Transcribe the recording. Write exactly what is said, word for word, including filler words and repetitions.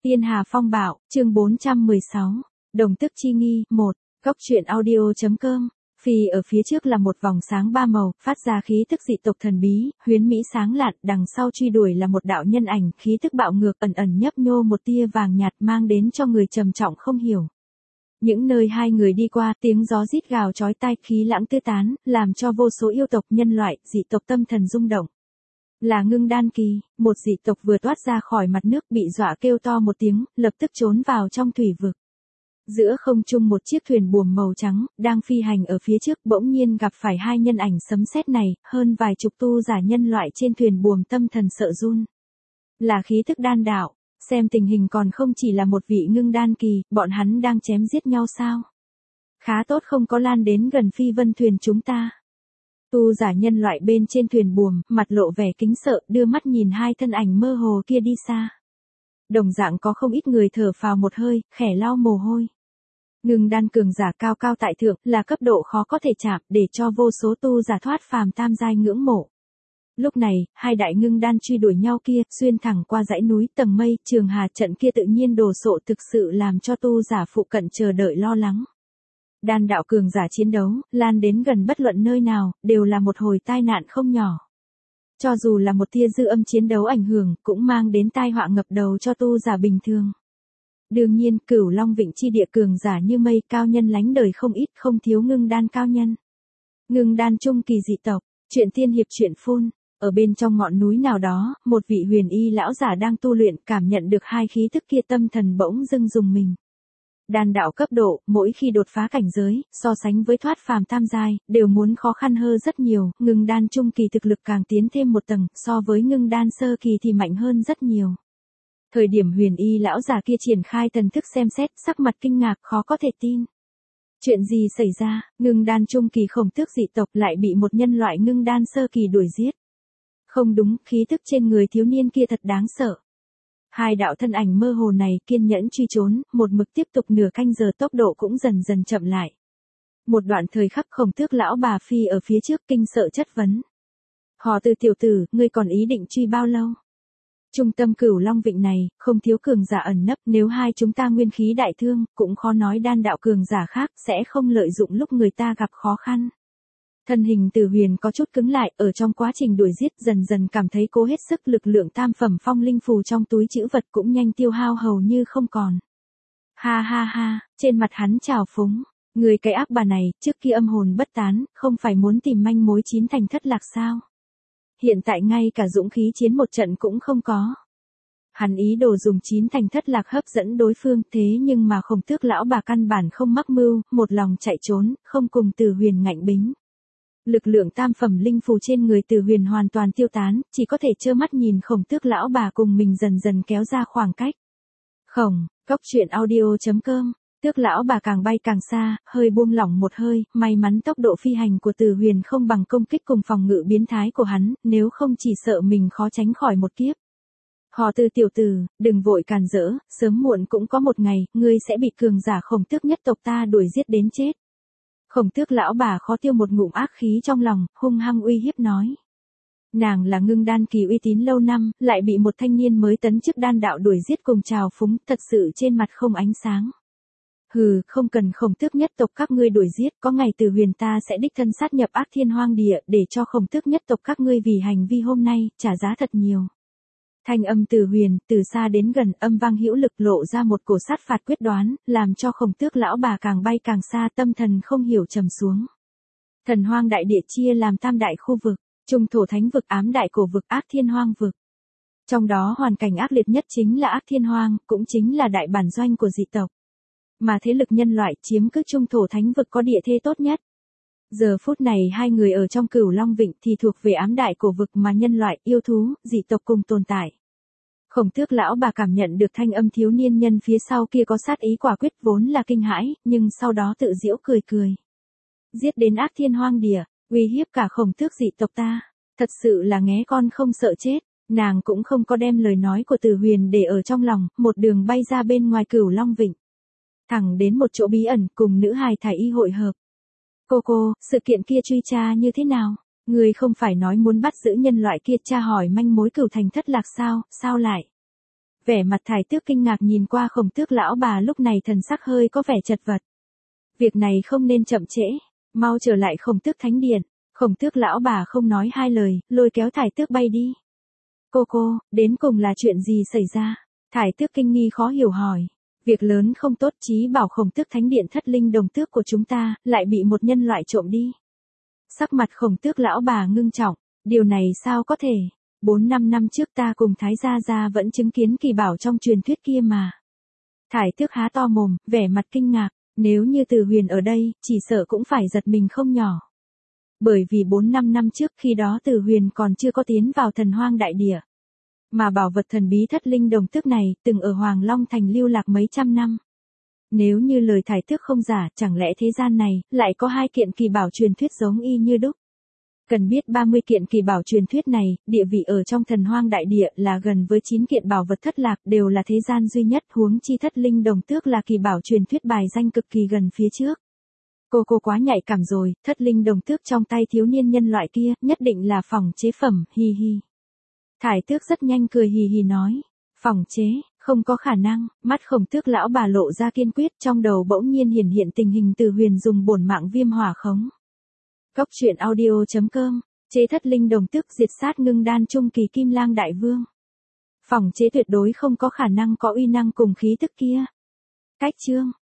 Tiên Hà Phong Bạo, chương bốn trăm mười sáu, Đồng Tức Chi Nghi, một, Góc truyện audio chấm com. Phi ở phía trước là một vòng sáng ba màu, phát ra khí tức dị tộc thần bí, huyến mỹ sáng lạn, đằng sau truy đuổi là một đạo nhân ảnh, khí tức bạo ngược ẩn ẩn nhấp nhô một tia vàng nhạt mang đến cho người trầm trọng không hiểu. Những nơi hai người đi qua, tiếng gió rít gào chói tai, khí lãng tứ tán, làm cho vô số yêu tộc, nhân loại, dị tộc tâm thần rung động. Là Ngưng Đan Kỳ, một dị tộc vừa toát ra khỏi mặt nước bị dọa kêu to một tiếng, lập tức trốn vào trong thủy vực. Giữa không trung một chiếc thuyền buồm màu trắng, đang phi hành ở phía trước bỗng nhiên gặp phải hai nhân ảnh sấm sét này, hơn vài chục tu giả nhân loại trên thuyền buồm tâm thần sợ run. Là khí thức đan đạo, xem tình hình còn không chỉ là một vị Ngưng Đan Kỳ, bọn hắn đang chém giết nhau sao? Khá tốt không có lan đến gần phi vân thuyền chúng ta. Tu giả nhân loại bên trên thuyền buồm, mặt lộ vẻ kính sợ, đưa mắt nhìn hai thân ảnh mơ hồ kia đi xa. Đồng dạng có không ít người thở phào một hơi, khẽ lau mồ hôi. Ngưng đan cường giả cao cao tại thượng, là cấp độ khó có thể chạm, để cho vô số tu giả thoát phàm tam giai ngưỡng mộ. Lúc này, hai đại ngưng đan truy đuổi nhau kia, xuyên thẳng qua dãy núi, tầng mây, trường hà trận kia tự nhiên đồ sộ thực sự làm cho tu giả phụ cận chờ đợi lo lắng. Đan đạo cường giả chiến đấu, lan đến gần bất luận nơi nào, đều là một hồi tai nạn không nhỏ. Cho dù là một tia dư âm chiến đấu ảnh hưởng, cũng mang đến tai họa ngập đầu cho tu giả bình thường. Đương nhiên, Cửu Long Vịnh chi địa cường giả như mây, cao nhân lánh đời không ít, không thiếu ngưng đan cao nhân. Ngưng đan trung kỳ dị tộc, chuyện tiên hiệp chuyện phun, ở bên trong ngọn núi nào đó, một vị huyền y lão giả đang tu luyện, cảm nhận được hai khí thức kia tâm thần bỗng dưng dùng mình. Đan đạo cấp độ, mỗi khi đột phá cảnh giới, so sánh với thoát phàm tam giai, đều muốn khó khăn hơn rất nhiều, ngưng đan trung kỳ thực lực càng tiến thêm một tầng, so với ngưng đan sơ kỳ thì mạnh hơn rất nhiều. Thời điểm huyền y lão già kia triển khai thần thức xem xét, sắc mặt kinh ngạc khó có thể tin. Chuyện gì xảy ra, ngưng đan trung kỳ khổng tước dị tộc lại bị một nhân loại ngưng đan sơ kỳ đuổi giết. Không đúng, khí tức trên người thiếu niên kia thật đáng sợ. Hai đạo thân ảnh mơ hồ này kiên nhẫn truy trốn, một mực tiếp tục nửa canh giờ tốc độ cũng dần dần chậm lại. Một đoạn thời khắc khổng tước lão bà phi ở phía trước kinh sợ chất vấn. Họ Từ tiểu tử, ngươi còn ý định truy bao lâu? Trung tâm Cửu Long Vịnh này, không thiếu cường giả ẩn nấp, nếu hai chúng ta nguyên khí đại thương, cũng khó nói đan đạo cường giả khác sẽ không lợi dụng lúc người ta gặp khó khăn. Thân hình Từ Huyền có chút cứng lại, ở trong quá trình đuổi giết dần dần cảm thấy cố hết sức, lực lượng tam phẩm phong linh phù trong túi trữ vật cũng nhanh tiêu hao hầu như không còn. Ha ha ha, trên mặt hắn trào phúng, người cái ác bà này, trước kia âm hồn bất tán, không phải muốn tìm manh mối chín thành thất lạc sao? Hiện tại ngay cả dũng khí chiến một trận cũng không có. Hắn ý đồ dùng chín thành thất lạc hấp dẫn đối phương, thế nhưng mà khổng tước lão bà căn bản không mắc mưu, một lòng chạy trốn, không cùng Từ Huyền ngạnh bính. Lực lượng tam phẩm linh phù trên người Từ Huyền hoàn toàn tiêu tán, chỉ có thể trơ mắt nhìn khổng tước lão bà cùng mình dần dần kéo ra khoảng cách. Khổng, Góc truyện audio chấm com. Tước lão bà càng bay càng xa, hơi buông lỏng một hơi, may mắn tốc độ phi hành của Từ Huyền không bằng công kích cùng phòng ngự biến thái của hắn, nếu không chỉ sợ mình khó tránh khỏi một kiếp. Họ Từ tiểu tử, đừng vội càn rỡ, sớm muộn cũng có một ngày, ngươi sẽ bị cường giả khổng tước nhất tộc ta đuổi giết đến chết. Khổng tước lão bà khó tiêu một ngụm ác khí trong lòng, hung hăng uy hiếp nói. Nàng là ngưng đan kỳ uy tín lâu năm, lại bị một thanh niên mới tấn chức đan đạo đuổi giết cùng trào phúng, thật sự trên mặt không ánh sáng. Hừ, không cần khổng tước nhất tộc các ngươi đuổi giết, có ngày Từ Huyền ta sẽ đích thân sát nhập Ác Thiên Hoang Địa, để cho khổng tước nhất tộc các ngươi vì hành vi hôm nay, trả giá thật nhiều. Thanh âm Từ Huyền, từ xa đến gần, âm vang hữu lực lộ ra một cổ sát phạt quyết đoán, làm cho khổng tước lão bà càng bay càng xa, tâm thần không hiểu trầm xuống. Thần Hoang đại địa chia làm tam đại khu vực, Trung Thổ Thánh vực, Ám Đại Cổ vực, Ác Thiên Hoang vực. Trong đó hoàn cảnh ác liệt nhất chính là Ác Thiên Hoang, cũng chính là đại bản doanh của dị tộc. Mà thế lực nhân loại chiếm cứ Trung Thổ Thánh vực có địa thế tốt nhất. Giờ phút này hai người ở trong Cửu Long Vịnh thì thuộc về Ám Đại Cổ vực mà nhân loại, yêu thú, dị tộc cùng tồn tại. Khổng tước lão bà cảm nhận được thanh âm thiếu niên nhân phía sau kia có sát ý quả quyết, vốn là kinh hãi, nhưng sau đó tự giễu cười cười. Giết đến Ác Thiên Hoang Địa, uy hiếp cả khổng tước dị tộc ta, thật sự là nghé con không sợ chết. Nàng cũng không có đem lời nói của Từ Huyền để ở trong lòng, một đường bay ra bên ngoài Cửu Long Vịnh. Thẳng đến một chỗ bí ẩn cùng nữ hài thải y hội hợp. Cô cô, sự kiện kia truy tra như thế nào? Người không phải nói muốn bắt giữ nhân loại kia, tra hỏi manh mối Cửu Thành thất lạc sao, sao lại? Vẻ mặt Thải Tước kinh ngạc nhìn qua Khổng Tước lão bà lúc này thần sắc hơi có vẻ chật vật. Việc này không nên chậm trễ, mau trở lại Khổng Tước thánh điện. Khổng Tước lão bà không nói hai lời, lôi kéo Thải Tước bay đi. Cô cô, đến cùng là chuyện gì xảy ra? Thải Tước kinh nghi khó hiểu hỏi. Việc lớn không tốt, chí bảo Khổng Tước thánh điện thất linh đồng tước của chúng ta, lại bị một nhân loại trộm đi. Sắc mặt Khổng Tước lão bà ngưng trọng, điều này sao có thể? Bốn năm năm trước ta cùng Thái Gia Gia vẫn chứng kiến kỳ bảo trong truyền thuyết kia mà. Thải Tước há to mồm, vẻ mặt kinh ngạc, nếu như Từ Huyền ở đây, chỉ sợ cũng phải giật mình không nhỏ. Bởi vì bốn năm năm trước khi đó Từ Huyền còn chưa có tiến vào thần hoang đại địa. Mà bảo vật thần bí thất linh đồng tước này, từng ở Hoàng Long Thành lưu lạc mấy trăm năm. Nếu như lời Thải Tước không giả, chẳng lẽ thế gian này, lại có hai kiện kỳ bảo truyền thuyết giống y như đúc. Cần biết ba mươi kiện kỳ bảo truyền thuyết này, địa vị ở trong thần hoang đại địa là gần với chín kiện bảo vật thất lạc đều là thế gian duy nhất, huống chi thất linh đồng tước là kỳ bảo truyền thuyết bài danh cực kỳ gần phía trước. Cô cô quá nhạy cảm rồi, thất linh đồng tước trong tay thiếu niên nhân loại kia, nhất định là phỏng chế phẩm, hi hi. Thải Tước rất nhanh cười hì hì nói, phỏng chế, không có khả năng, mắt Khổng Tước lão bà lộ ra kiên quyết, trong đầu bỗng nhiên hiển hiện tình hình Từ Huyền dùng bổn mạng viêm hỏa khống. Cốc truyện audio chấm com, chế thất linh đồng tước diệt sát ngưng đan trung kỳ kim lang đại vương. Phỏng chế tuyệt đối không có khả năng có uy năng cùng khí tức kia. Cách chương